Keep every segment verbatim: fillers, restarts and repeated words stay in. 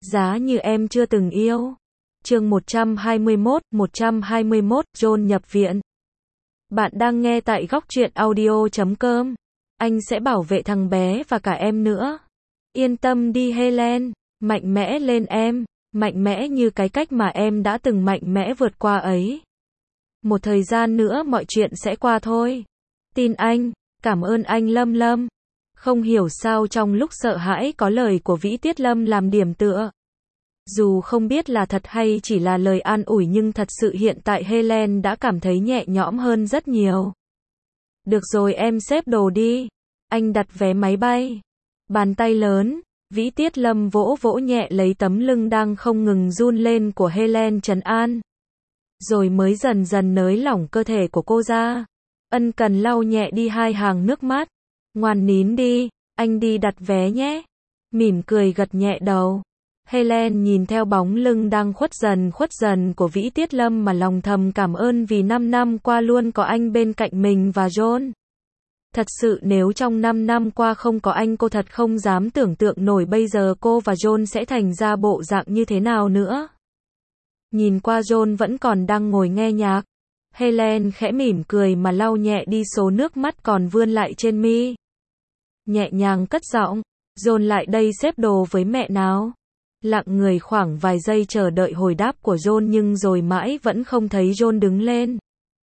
Giá như em chưa từng yêu. Chương một trăm hai mươi mốt, một trăm hai mươi mốt, John nhập viện. Bạn đang nghe tại góc truyện audio chấm com. Anh sẽ bảo vệ thằng bé và cả em nữa. Yên tâm đi Helen, mạnh mẽ lên em, mạnh mẽ như cái cách mà em đã từng mạnh mẽ vượt qua ấy. Một thời gian nữa mọi chuyện sẽ qua thôi. Tin anh, cảm ơn anh Lâm Lâm. Không hiểu sao trong lúc sợ hãi có lời của Vĩ Tiết Lâm làm điểm tựa. Dù không biết là thật hay chỉ là lời an ủi nhưng thật sự hiện tại Helen đã cảm thấy nhẹ nhõm hơn rất nhiều. Được rồi em xếp đồ đi. Anh đặt vé máy bay. Bàn tay lớn, Vĩ Tiết Lâm vỗ vỗ nhẹ lấy tấm lưng đang không ngừng run lên của Helen trấn an. Rồi mới dần dần nới lỏng cơ thể của cô ra. Ân cần lau nhẹ đi hai hàng nước mắt. Ngoan nín đi, anh đi đặt vé nhé. Mỉm cười gật nhẹ đầu. Helen nhìn theo bóng lưng đang khuất dần khuất dần của Vĩ Tiết Lâm mà lòng thầm cảm ơn vì năm năm qua luôn có anh bên cạnh mình và John. Thật sự nếu trong năm năm qua không có anh cô thật không dám tưởng tượng nổi bây giờ cô và John sẽ thành ra bộ dạng như thế nào nữa. Nhìn qua John vẫn còn đang ngồi nghe nhạc. Helen khẽ mỉm cười mà lau nhẹ đi số nước mắt còn vươn lại trên mi. Nhẹ nhàng cất giọng, John lại đây xếp đồ với mẹ nào. Lặng người khoảng vài giây chờ đợi hồi đáp của John nhưng rồi mãi vẫn không thấy John đứng lên.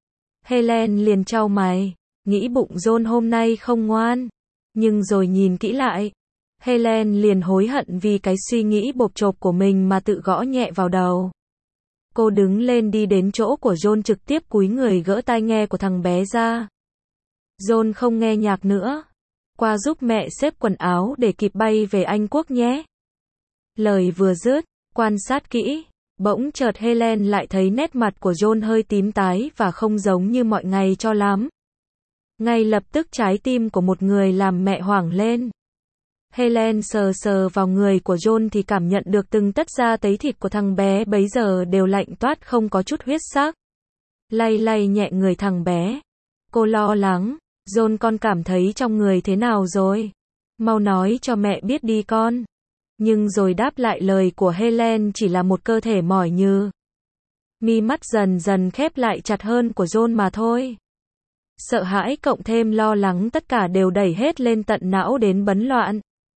Helen liền chau mày, nghĩ bụng John hôm nay không ngoan. Nhưng rồi nhìn kỹ lại, Helen liền hối hận vì cái suy nghĩ bộp chộp của mình mà tự gõ nhẹ vào đầu. Cô đứng lên đi đến chỗ của John trực tiếp cúi người gỡ tai nghe của thằng bé ra. John không nghe nhạc nữa. Qua giúp mẹ xếp quần áo để kịp bay về Anh Quốc nhé. Lời vừa dứt, quan sát kỹ, bỗng chợt Helen lại thấy nét mặt của John hơi tím tái và không giống như mọi ngày cho lắm. Ngay lập tức trái tim của một người làm mẹ hoảng lên. Helen sờ sờ vào người của John thì cảm nhận được từng tấc da tấy thịt của thằng bé bấy giờ đều lạnh toát không có chút huyết sắc. Lay lay nhẹ người thằng bé. Cô lo lắng, John con cảm thấy trong người thế nào rồi? Mau nói cho mẹ biết đi con. Nhưng rồi đáp lại lời của Helen chỉ là một cơ thể mỏi nhừ. Mi mắt dần dần khép lại chặt hơn của John mà thôi. Sợ hãi cộng thêm lo lắng tất cả đều đẩy hết lên tận não đến bấn loạn.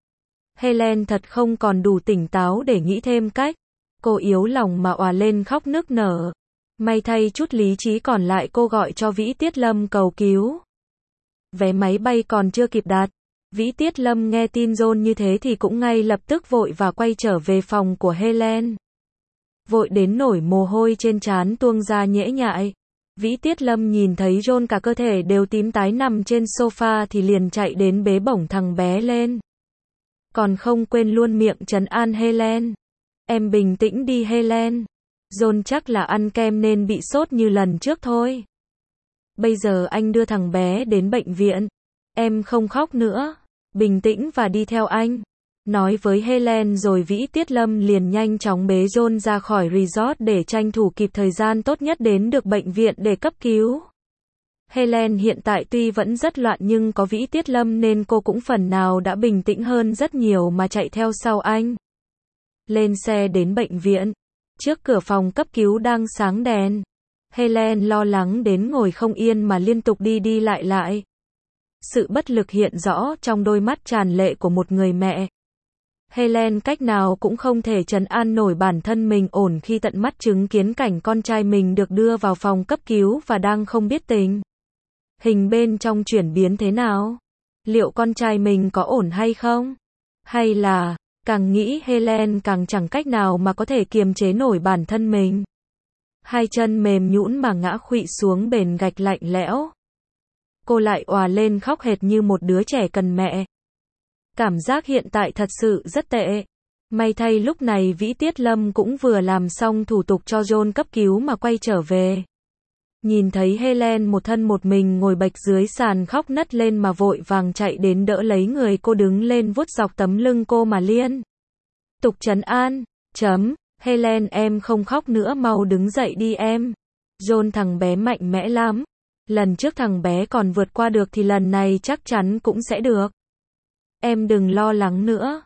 Helen thật không còn đủ tỉnh táo để nghĩ thêm cách. Cô yếu lòng mà òa lên khóc nức nở. May thay chút lý trí còn lại cô gọi cho Vĩ Tiết Lâm cầu cứu. Vé máy bay còn chưa kịp đặt. Vĩ Tiết Lâm nghe tin John như thế thì cũng ngay lập tức vội và quay trở về phòng của Helen. Vội đến nổi mồ hôi trên trán tuông ra nhễ nhại. Vĩ Tiết Lâm nhìn thấy John cả cơ thể đều tím tái nằm trên sofa thì liền chạy đến bế bổng thằng bé lên. Còn không quên luôn miệng trấn an Helen. Em bình tĩnh đi Helen. John chắc là ăn kem nên bị sốt như lần trước thôi. Bây giờ anh đưa thằng bé đến bệnh viện. Em không khóc nữa. Bình tĩnh và đi theo anh. Nói với Helen rồi Vĩ Tiết Lâm liền nhanh chóng bế John ra khỏi resort để tranh thủ kịp thời gian tốt nhất đến được bệnh viện để cấp cứu. Helen hiện tại tuy vẫn rất loạn nhưng có Vĩ Tiết Lâm nên cô cũng phần nào đã bình tĩnh hơn rất nhiều mà chạy theo sau anh. Lên xe đến bệnh viện. Trước cửa phòng cấp cứu đang sáng đèn. Helen lo lắng đến ngồi không yên mà liên tục đi đi lại lại. Sự bất lực hiện rõ trong đôi mắt tràn lệ của một người mẹ. Helen cách nào cũng không thể trấn an nổi bản thân mình ổn khi tận mắt chứng kiến cảnh con trai mình được đưa vào phòng cấp cứu và đang không biết tình hình bên trong chuyển biến thế nào. Liệu con trai mình có ổn hay không? Hay là, càng nghĩ Helen càng chẳng cách nào mà có thể kiềm chế nổi bản thân mình. Hai chân mềm nhũn mà ngã khuỵu xuống bền gạch lạnh lẽo. Cô lại òa lên khóc hệt như một đứa trẻ cần mẹ. Cảm giác hiện tại thật sự rất tệ. May thay lúc này Vĩ Tiết Lâm cũng vừa làm xong thủ tục cho John cấp cứu mà quay trở về. Nhìn thấy Helen một thân một mình ngồi bạch dưới sàn khóc nấc lên mà vội vàng chạy đến đỡ lấy người cô đứng lên vuốt dọc tấm lưng cô mà liên tục trấn an. Chấm, Helen em không khóc nữa mau đứng dậy đi em. John thằng bé mạnh mẽ lắm. Lần trước thằng bé còn vượt qua được thì lần này chắc chắn cũng sẽ được. Em đừng lo lắng nữa.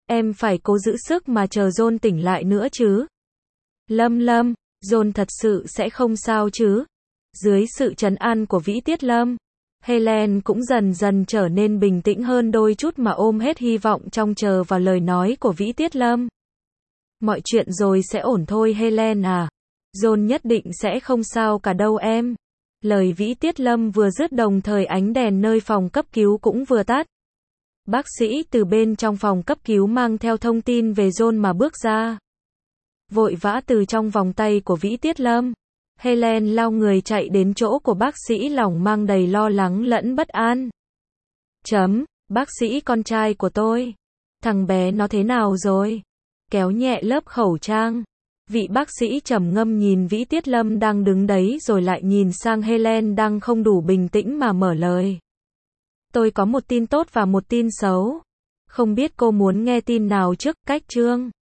Em phải cố giữ sức mà chờ John tỉnh lại nữa chứ. Lâm Lâm, John thật sự sẽ không sao chứ. Dưới sự trấn an của Vĩ Tiết Lâm, Helen cũng dần dần trở nên bình tĩnh hơn đôi chút mà ôm hết hy vọng trong chờ vào lời nói của Vĩ Tiết Lâm. Mọi chuyện rồi sẽ ổn thôi Helen à. John nhất định sẽ không sao cả đâu em. Lời Vĩ Tiết Lâm vừa dứt đồng thời ánh đèn nơi phòng cấp cứu cũng vừa tắt. Bác sĩ từ bên trong phòng cấp cứu mang theo thông tin về John mà bước ra. Vội vã từ trong vòng tay của Vĩ Tiết Lâm, Helen lao người chạy đến chỗ của bác sĩ lòng mang đầy lo lắng lẫn bất an. Chấm, bác sĩ con trai của tôi. Thằng bé nó thế nào rồi? Kéo nhẹ lớp khẩu trang. Vị bác sĩ trầm ngâm nhìn Vĩ Tiết Lâm đang đứng đấy rồi lại nhìn sang Helen đang không đủ bình tĩnh mà mở lời. Tôi có một tin tốt và một tin xấu. Không biết cô muốn nghe tin nào trước, cách chương.